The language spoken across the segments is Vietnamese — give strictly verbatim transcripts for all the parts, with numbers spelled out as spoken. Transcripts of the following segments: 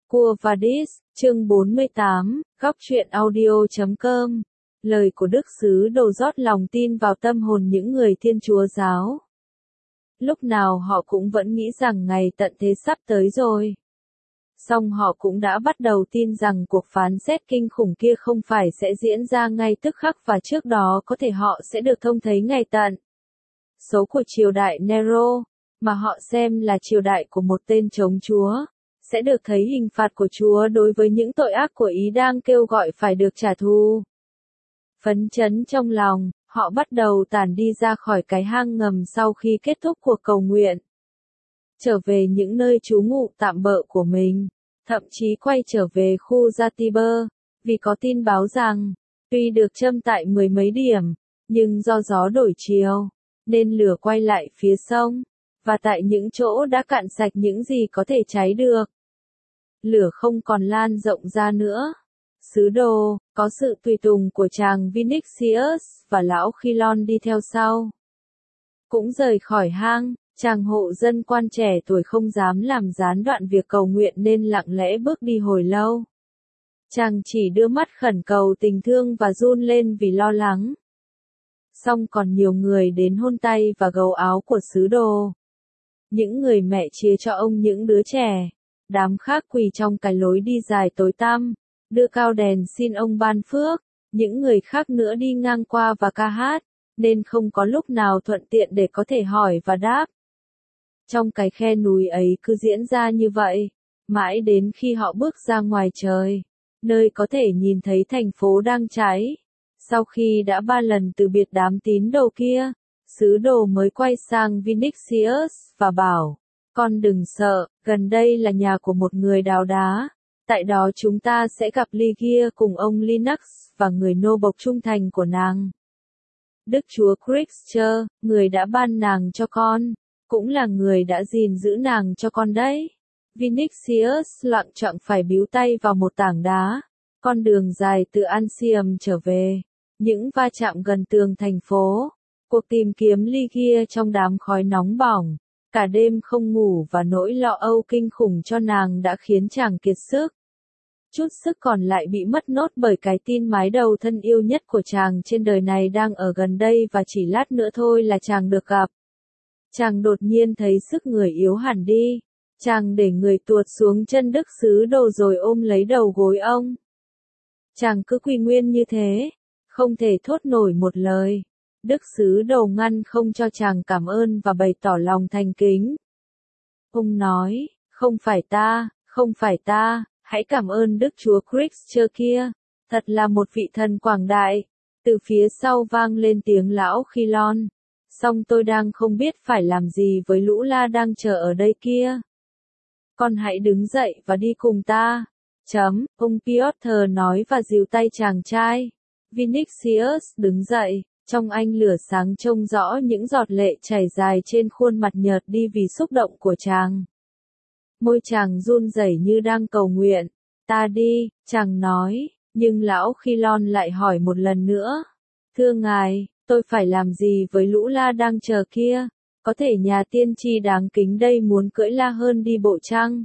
Quo Vadis, chương bốn mươi tám, góc truyện audio chấm com. Lời của Đức Sứ Đồ rót lòng tin vào tâm hồn những người Thiên Chúa giáo. Lúc nào họ cũng vẫn nghĩ rằng ngày tận thế sắp tới rồi. Song họ cũng đã bắt đầu tin rằng cuộc phán xét kinh khủng kia không phải sẽ diễn ra ngay tức khắc và trước đó có thể họ sẽ được thông thấy ngày tận số của triều đại Nero, mà họ xem là triều đại của một tên chống Chúa, sẽ được thấy hình phạt của Chúa đối với những tội ác của Ý đang kêu gọi phải được trả thù. Phấn chấn trong lòng, họ bắt đầu tản đi ra khỏi cái hang ngầm sau khi kết thúc cuộc cầu nguyện. Trở về những nơi trú ngụ tạm bợ của mình, thậm chí quay trở về khu Gia Tiber, vì có tin báo rằng, tuy được châm tại mười mấy điểm, nhưng do gió đổi chiều, nên lửa quay lại phía sông, và tại những chỗ đã cạn sạch những gì có thể cháy được. Lửa không còn lan rộng ra nữa. Sứ đồ, có sự tùy tùng của chàng Vinicius và lão Khilon đi theo sau. Cũng rời khỏi hang, chàng hộ dân quan trẻ tuổi không dám làm gián đoạn việc cầu nguyện nên lặng lẽ bước đi hồi lâu. Chàng chỉ đưa mắt khẩn cầu tình thương và run lên vì lo lắng. Song còn nhiều người đến hôn tay và gầu áo của sứ đồ. Những người mẹ chia cho ông những đứa trẻ. Đám khác quỳ trong cái lối đi dài tối tăm, đưa cao đèn xin ông ban phước. Những người khác nữa đi ngang qua và ca hát, nên không có lúc nào thuận tiện để có thể hỏi và đáp. Trong cái khe núi ấy cứ diễn ra như vậy, mãi đến khi họ bước ra ngoài trời, nơi có thể nhìn thấy thành phố đang cháy. Sau khi đã ba lần từ biệt đám tín đồ kia, sứ đồ mới quay sang Vinicius và bảo, con đừng sợ, gần đây là nhà của một người đào đá. Tại đó chúng ta sẽ gặp Lygia cùng ông Linux và người nô bộc trung thành của nàng. Đức Chúa Christ, người đã ban nàng cho con, cũng là người đã gìn giữ nàng cho con đấy. Vinicius loạng choạng phải bíu tay vào một tảng đá. Con đường dài từ Ansium trở về, những va chạm gần tường thành phố, cuộc tìm kiếm Lygia trong đám khói nóng bỏng, cả đêm không ngủ và nỗi lo âu kinh khủng cho nàng đã khiến chàng kiệt sức. Chút sức còn lại bị mất nốt bởi cái tin mái đầu thân yêu nhất của chàng trên đời này đang ở gần đây và chỉ lát nữa thôi là chàng được gặp. Chàng đột nhiên thấy sức người yếu hẳn đi. Chàng để người tuột xuống chân Đức Sứ Đồ rồi ôm lấy đầu gối ông. Chàng cứ quỳ nguyên như thế, không thể thốt nổi một lời. Đức Sứ Đồ ngăn không cho chàng cảm ơn và bày tỏ lòng thành kính. Ông nói, không phải ta, không phải ta, hãy cảm ơn Đức Chúa Christ kia, thật là một vị thần quảng đại. Từ phía sau vang lên tiếng lão Khilon. Song tôi đang không biết phải làm gì với lũ la đang chờ ở đây kia. Con hãy đứng dậy và đi cùng ta. Chấm, ông Piotr nói và dìu tay chàng trai. Vinicius đứng dậy, trong ánh lửa sáng trông rõ những giọt lệ chảy dài trên khuôn mặt nhợt đi vì xúc động của chàng. Môi chàng run rẩy như đang cầu nguyện. Ta đi, chàng nói, nhưng lão Khilon lại hỏi một lần nữa. Thưa ngài, tôi phải làm gì với lũ la đang chờ kia? Có thể nhà tiên tri đáng kính đây muốn cưỡi la hơn đi bộ chăng?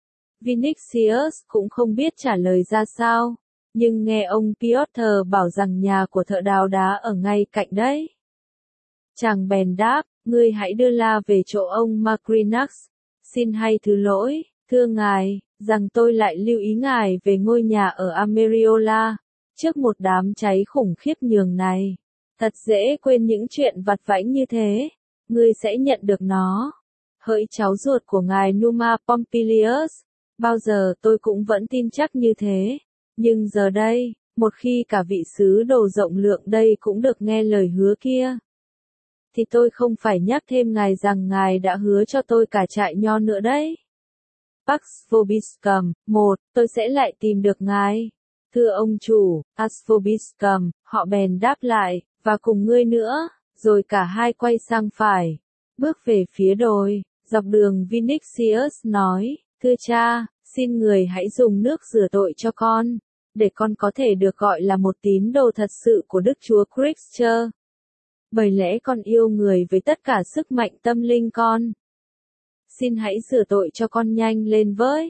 Vinicius cũng không biết trả lời ra sao, nhưng nghe ông Piotr bảo rằng nhà của thợ đào đá ở ngay cạnh đấy. Chàng bèn đáp, ngươi hãy đưa la về chỗ ông Macrinax. Xin hay thứ lỗi, thưa ngài, rằng tôi lại lưu ý ngài về ngôi nhà ở Ameriola, trước một đám cháy khủng khiếp nhường này. Thật dễ quên những chuyện vặt vãnh như thế, ngươi sẽ nhận được nó. Hỡi cháu ruột của ngài Numa Pompilius, bao giờ tôi cũng vẫn tin chắc như thế, nhưng giờ đây, một khi cả vị sứ đồ rộng lượng đây cũng được nghe lời hứa kia, thì tôi không phải nhắc thêm ngài rằng ngài đã hứa cho tôi cả trại nho nữa đấy. Pax Vobiscum, một, tôi sẽ lại tìm được ngài. Thưa ông chủ, Pax Vobiscum, họ bèn đáp lại, và cùng ngươi nữa, rồi cả hai quay sang phải, bước về phía đồi. Dọc đường Vinicius nói, thưa cha, xin người hãy dùng nước rửa tội cho con, để con có thể được gọi là một tín đồ thật sự của Đức Chúa Christ. Bởi lẽ con yêu người với tất cả sức mạnh tâm linh con. Xin hãy rửa tội cho con nhanh lên với.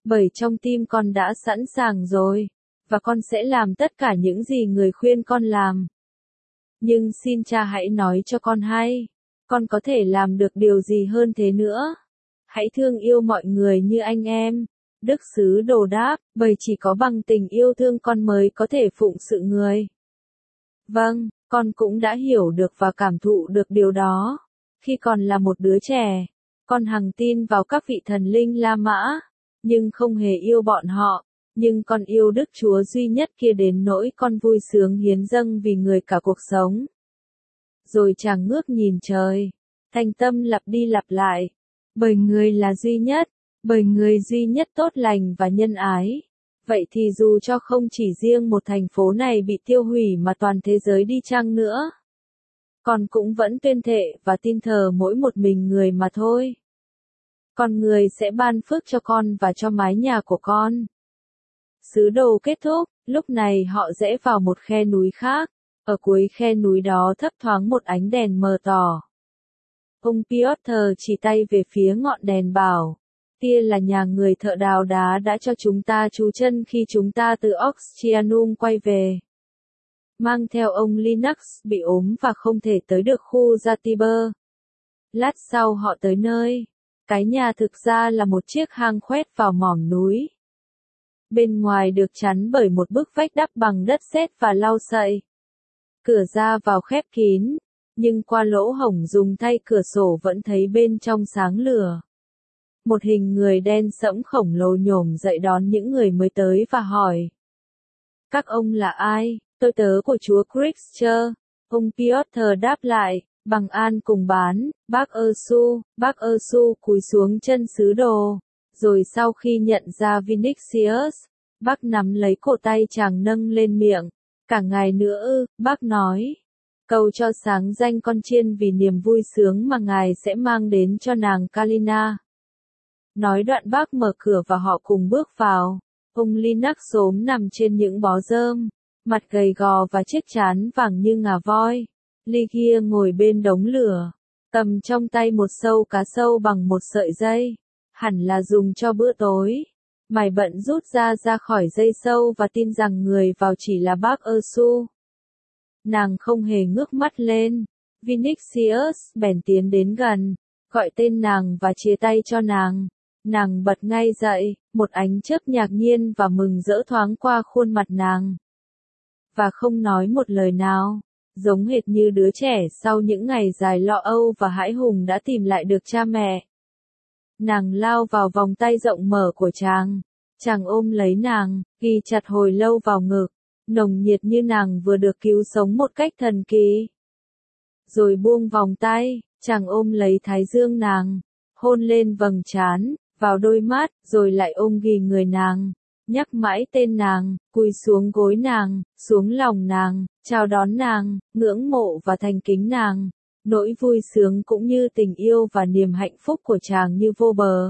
Bởi trong tim con đã sẵn sàng rồi, và con sẽ làm tất cả những gì người khuyên con làm. Nhưng xin cha hãy nói cho con hay, con có thể làm được điều gì hơn thế nữa. Hãy thương yêu mọi người như anh em. Đức Sứ Đồ đáp, bởi chỉ có bằng tình yêu thương con mới có thể phụng sự người. Vâng, con cũng đã hiểu được và cảm thụ được điều đó. Khi còn là một đứa trẻ, con hằng tin vào các vị thần linh La Mã, nhưng không hề yêu bọn họ. Nhưng con yêu Đức Chúa duy nhất kia đến nỗi con vui sướng hiến dâng vì người cả cuộc sống. Rồi chàng ngước nhìn trời, thành tâm lặp đi lặp lại. Bởi người là duy nhất, bởi người duy nhất tốt lành và nhân ái. Vậy thì dù cho không chỉ riêng một thành phố này bị tiêu hủy mà toàn thế giới đi chăng nữa, con cũng vẫn tuyên thệ và tin thờ mỗi một mình người mà thôi. Con người sẽ ban phước cho con và cho mái nhà của con. Sứ đồ kết thúc, lúc này họ rẽ vào một khe núi khác. Ở cuối khe núi đó thấp thoáng một ánh đèn mờ tỏ. Ông Piotr chỉ tay về phía ngọn đèn bảo, kia là nhà người thợ đào đá đã cho chúng ta trú chân khi chúng ta từ Oxtianum quay về. Mang theo ông Linux bị ốm và không thể tới được khu Zatiber. Lát sau họ tới nơi. Cái nhà thực ra là một chiếc hang khoét vào mỏm núi. Bên ngoài được chắn bởi một bức vách đắp bằng đất sét và lau sậy. Cửa ra vào khép kín, nhưng qua lỗ hổng dùng thay cửa sổ vẫn thấy bên trong sáng lửa. Một hình người đen sẫm khổng lồ nhổm dậy đón những người mới tới và hỏi. Các ông là ai? Tôi tớ của chúa Christcher. Ông Piotr đáp lại, bằng an cùng bán, bác Ơ-su, bác Ơ-su cúi xuống chân sứ đồ. Rồi sau khi nhận ra Vinicius, bác nắm lấy cổ tay chàng nâng lên miệng. Cả ngày nữa ư, bác nói. Cầu cho sáng danh con chiên vì niềm vui sướng mà ngài sẽ mang đến cho nàng Kalina. Nói đoạn bác mở cửa và họ cùng bước vào. Ông Linux xốm nằm trên những bó rơm, mặt gầy gò và chiếc trán vàng như ngà voi. Ligia ngồi bên đống lửa, cầm trong tay một sâu cá sâu bằng một sợi dây, hẳn là dùng cho bữa tối. Mày bận rút ra ra khỏi dây sâu và tin rằng người vào chỉ là bác Ơ-su. Nàng không hề ngước mắt lên. Vinicius bèn tiến đến gần, gọi tên nàng và chia tay cho nàng. Nàng bật ngay dậy, một ánh chớp ngạc nhiên và mừng rỡ thoáng qua khuôn mặt nàng. Và không nói một lời nào, giống hệt như đứa trẻ sau những ngày dài lo âu và hãi hùng đã tìm lại được cha mẹ. Nàng lao vào vòng tay rộng mở của chàng. Chàng ôm lấy nàng, ghi chặt hồi lâu vào ngực, nồng nhiệt như nàng vừa được cứu sống một cách thần kỳ. Rồi buông vòng tay, chàng ôm lấy thái dương nàng, hôn lên vầng trán, vào đôi mắt, rồi lại ôm ghì người nàng, nhắc mãi tên nàng, cúi xuống gối nàng, xuống lòng nàng, chào đón nàng, ngưỡng mộ và thành kính nàng. Nỗi vui sướng cũng như tình yêu và niềm hạnh phúc của chàng như vô bờ.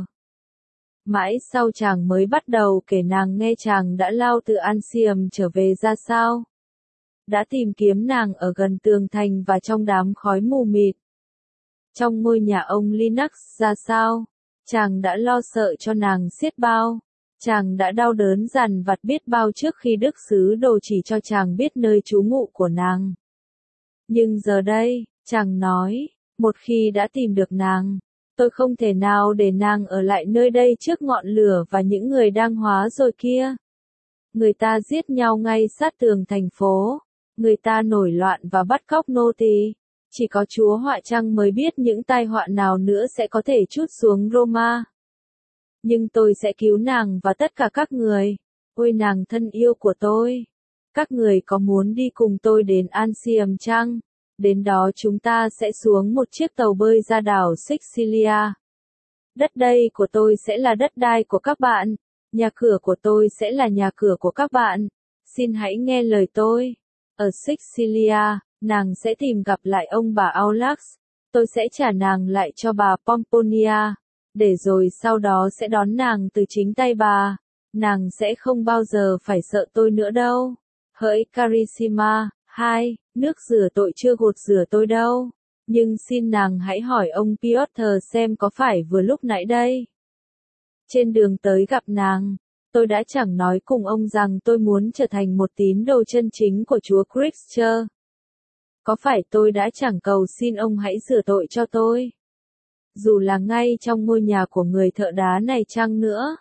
Mãi sau chàng mới bắt đầu kể nàng nghe chàng đã lao từ Ansium trở về ra sao. Đã tìm kiếm nàng ở gần tường thành và trong đám khói mù mịt. Trong ngôi nhà ông Linux ra sao. Chàng đã lo sợ cho nàng xiết bao. Chàng đã đau đớn dằn vặt biết bao trước khi Đức Sứ Đồ chỉ cho chàng biết nơi trú ngụ của nàng. Nhưng giờ đây, chàng nói, một khi đã tìm được nàng, tôi không thể nào để nàng ở lại nơi đây trước ngọn lửa và những người đang hóa rồi kia. Người ta giết nhau ngay sát tường thành phố, người ta nổi loạn và bắt cóc nô tỳ. Chỉ có Chúa Họa Trăng mới biết những tai họa nào nữa sẽ có thể trút xuống Roma. Nhưng tôi sẽ cứu nàng và tất cả các người. Ôi nàng thân yêu của tôi! Các người có muốn đi cùng tôi đến Ansium chăng? Đến đó chúng ta sẽ xuống một chiếc tàu bơi ra đảo Sicilia. Đất đây của tôi sẽ là đất đai của các bạn. Nhà cửa của tôi sẽ là nhà cửa của các bạn. Xin hãy nghe lời tôi. Ở Sicilia, nàng sẽ tìm gặp lại ông bà Aulax. Tôi sẽ trả nàng lại cho bà Pomponia. Để rồi sau đó sẽ đón nàng từ chính tay bà. Nàng sẽ không bao giờ phải sợ tôi nữa đâu. Hỡi Carissima, hai, nước rửa tội chưa gột rửa tôi đâu. Nhưng xin nàng hãy hỏi ông Piotr xem có phải vừa lúc nãy đây. Trên đường tới gặp nàng, tôi đã chẳng nói cùng ông rằng tôi muốn trở thành một tín đồ chân chính của Chúa Christ chưa? Có phải tôi đã chẳng cầu xin ông hãy rửa tội cho tôi? Dù là ngay trong ngôi nhà của người thợ đá này chăng nữa?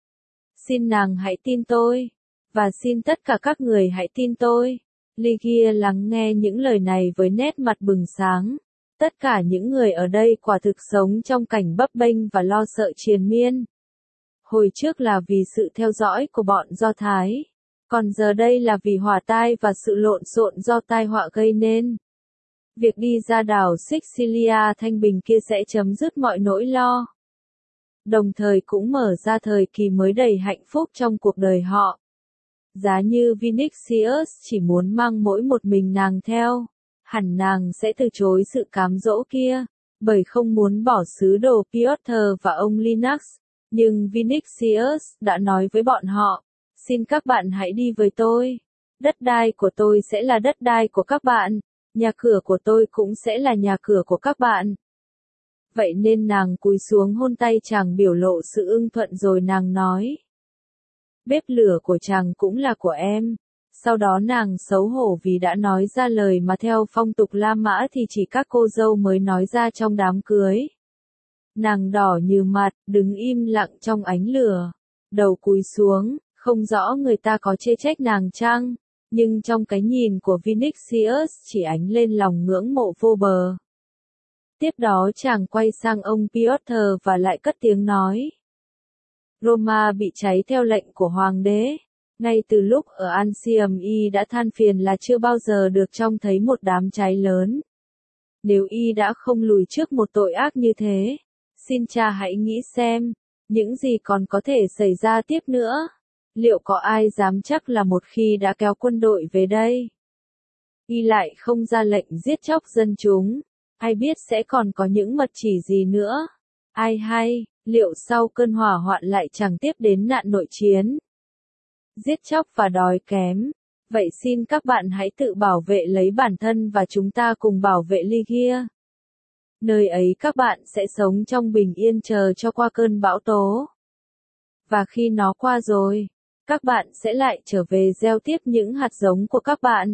Xin nàng hãy tin tôi, và xin tất cả các người hãy tin tôi. Lygia lắng nghe những lời này với nét mặt bừng sáng. Tất cả những người ở đây quả thực sống trong cảnh bấp bênh và lo sợ triền miên. Hồi trước là vì sự theo dõi của bọn Do Thái, còn giờ đây là vì hỏa tai và sự lộn xộn do tai họa gây nên. Việc đi ra đảo Sicilia thanh bình kia sẽ chấm dứt mọi nỗi lo, đồng thời cũng mở ra thời kỳ mới đầy hạnh phúc trong cuộc đời họ. Giá như Vinicius chỉ muốn mang mỗi một mình nàng theo, hẳn nàng sẽ từ chối sự cám dỗ kia, bởi không muốn bỏ sứ đồ Piotr và ông Linux. Nhưng Vinicius đã nói với bọn họ, xin các bạn hãy đi với tôi. Đất đai của tôi sẽ là đất đai của các bạn, nhà cửa của tôi cũng sẽ là nhà cửa của các bạn. Vậy nên nàng cúi xuống hôn tay chàng biểu lộ sự ưng thuận rồi nàng nói. Bếp lửa của chàng cũng là của em. Sau đó nàng xấu hổ vì đã nói ra lời mà theo phong tục La Mã thì chỉ các cô dâu mới nói ra trong đám cưới. Nàng đỏ như mặt, đứng im lặng trong ánh lửa, đầu cúi xuống, không rõ người ta có chê trách nàng chăng, nhưng trong cái nhìn của Vinicius chỉ ánh lên lòng ngưỡng mộ vô bờ. Tiếp đó chàng quay sang ông Piotr và lại cất tiếng nói. Roma bị cháy theo lệnh của hoàng đế. Ngay từ lúc ở Antium y đã than phiền là chưa bao giờ được trông thấy một đám cháy lớn. Nếu y đã không lùi trước một tội ác như thế, xin cha hãy nghĩ xem, những gì còn có thể xảy ra tiếp nữa. Liệu có ai dám chắc là một khi đã kéo quân đội về đây, y lại không ra lệnh giết chóc dân chúng, ai biết sẽ còn có những mật chỉ gì nữa. Ai hay, liệu sau cơn hỏa hoạn lại chẳng tiếp đến nạn nội chiến, giết chóc và đói kém. Vậy xin các bạn hãy tự bảo vệ lấy bản thân và chúng ta cùng bảo vệ Lygia. Nơi ấy các bạn sẽ sống trong bình yên chờ cho qua cơn bão tố. Và khi nó qua rồi, các bạn sẽ lại trở về gieo tiếp những hạt giống của các bạn.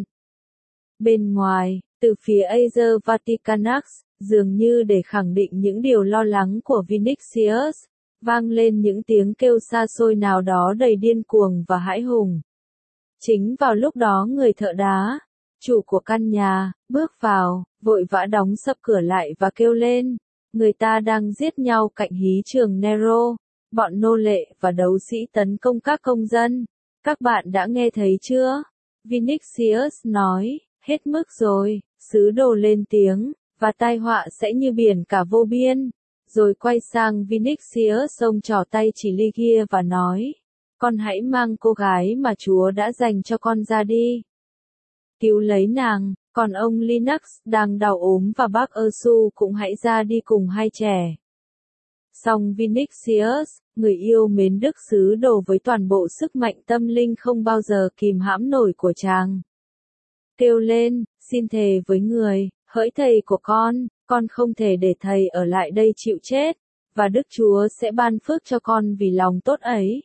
Bên ngoài, từ phía Ager Vaticanus, dường như để khẳng định những điều lo lắng của Vinicius, vang lên những tiếng kêu xa xôi nào đó đầy điên cuồng và hãi hùng. Chính vào lúc đó người thợ đá, chủ của căn nhà, bước vào, vội vã đóng sập cửa lại và kêu lên, người ta đang giết nhau cạnh hí trường Nero, bọn nô lệ và đấu sĩ tấn công các công dân. Các bạn đã nghe thấy chưa? Vinicius nói, hết mức rồi, sứ đồ lên tiếng, và tai họa sẽ như biển cả vô biên. Rồi quay sang Vinicius ông trỏ tay chỉ Lygia và nói, con hãy mang cô gái mà Chúa đã dành cho con ra đi. Cứu lấy nàng, còn ông Linux đang đau ốm và bác Ursu cũng hãy ra đi cùng hai trẻ. Song Vinicius, người yêu mến đức sứ đồ với toàn bộ sức mạnh tâm linh không bao giờ kìm hãm nổi của chàng, kêu lên, xin thề với người, hỡi thầy của con, con không thể để thầy ở lại đây chịu chết, và Đức Chúa sẽ ban phước cho con vì lòng tốt ấy.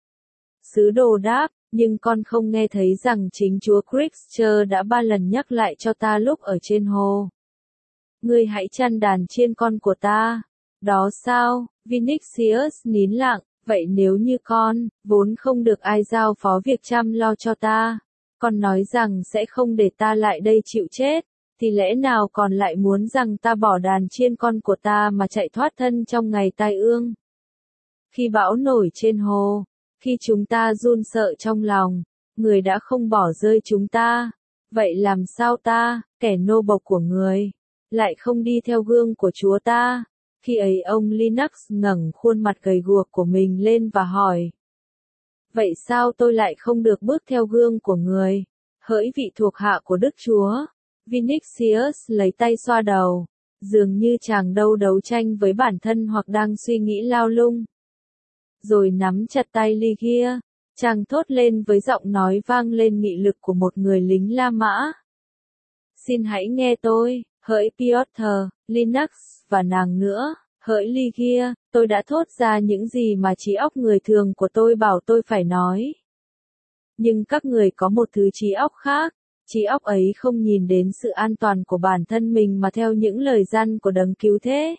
Sứ đồ đáp, nhưng con không nghe thấy rằng chính Chúa Christ đã ba lần nhắc lại cho ta lúc ở trên hồ. Ngươi hãy chăn đàn chiên con của ta. Đó sao? Vinicius nín lặng, vậy nếu như con, vốn không được ai giao phó việc chăm lo cho ta, con nói rằng sẽ không để ta lại đây chịu chết, thì lẽ nào còn lại muốn rằng ta bỏ đàn chiên con của ta mà chạy thoát thân trong ngày tai ương? Khi bão nổi trên hồ, khi chúng ta run sợ trong lòng, người đã không bỏ rơi chúng ta, vậy làm sao ta, kẻ nô bộc của người, lại không đi theo gương của Chúa ta? Khi ấy ông Linux ngẩng khuôn mặt gầy guộc của mình lên và hỏi. Vậy sao tôi lại không được bước theo gương của người, hỡi vị thuộc hạ của Đức Chúa? Vinicius lấy tay xoa đầu, dường như chàng đâu đấu tranh với bản thân hoặc đang suy nghĩ lao lung. Rồi nắm chặt tay Lygia, chàng thốt lên với giọng nói vang lên nghị lực của một người lính La Mã. Xin hãy nghe tôi, hỡi Piotr, Linux, và nàng nữa, Hỡi Lygia, tôi đã thốt ra những gì mà trí óc người thường của tôi bảo tôi phải nói. Nhưng các người có một thứ trí óc khác, trí óc ấy không nhìn đến sự an toàn của bản thân mình mà theo những lời răn của đấng cứu thế.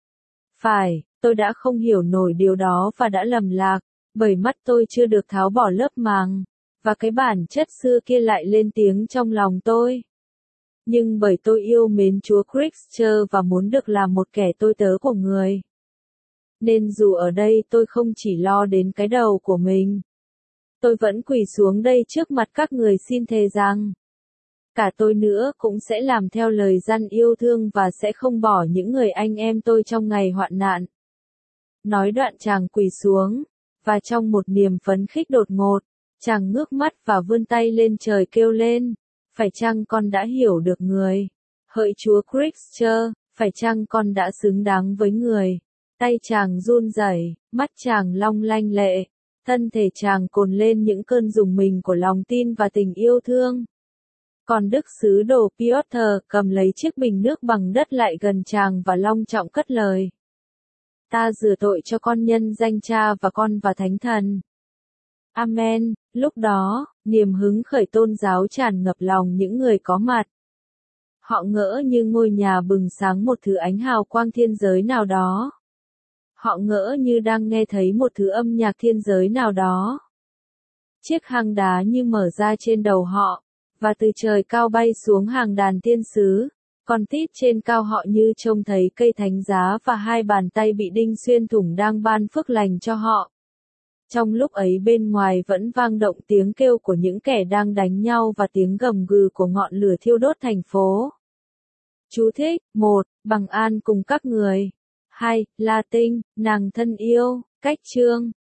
Phải, tôi đã không hiểu nổi điều đó và đã lầm lạc, bởi mắt tôi chưa được tháo bỏ lớp màng, và cái bản chất xưa kia lại lên tiếng trong lòng tôi. Nhưng bởi tôi yêu mến Chúa Christ và muốn được làm một kẻ tôi tớ của người. Nên dù ở đây tôi không chỉ lo đến cái đầu của mình. Tôi vẫn quỳ xuống đây trước mặt các người xin thề rằng, cả tôi nữa cũng sẽ làm theo lời răn yêu thương và sẽ không bỏ những người anh em tôi trong ngày hoạn nạn. Nói đoạn chàng quỳ xuống, và trong một niềm phấn khích đột ngột, chàng ngước mắt và vươn tay lên trời kêu lên, phải chăng con đã hiểu được người? Hỡi Chúa Christ, phải chăng con đã xứng đáng với người? Tay chàng run rẩy, mắt chàng long lanh lệ, thân thể chàng cồn lên những cơn rùng mình của lòng tin và tình yêu thương. Còn đức sứ đồ Piotr cầm lấy chiếc bình nước bằng đất lại gần chàng và long trọng cất lời. Ta rửa tội cho con nhân danh Cha và Con và Thánh Thần. Amen. Lúc đó, niềm hứng khởi tôn giáo tràn ngập lòng những người có mặt. Họ ngỡ như ngôi nhà bừng sáng một thứ ánh hào quang thiên giới nào đó. Họ ngỡ như đang nghe thấy một thứ âm nhạc thiên giới nào đó. Chiếc hang đá như mở ra trên đầu họ, và từ trời cao bay xuống hàng đàn thiên sứ, còn tít trên cao họ như trông thấy cây thánh giá và hai bàn tay bị đinh xuyên thủng đang ban phước lành cho họ. Trong lúc ấy bên ngoài vẫn vang động tiếng kêu của những kẻ đang đánh nhau và tiếng gầm gừ của ngọn lửa thiêu đốt thành phố. Chú thích: một. Bằng an cùng các người. hai. Latin, nàng thân yêu. Cách chương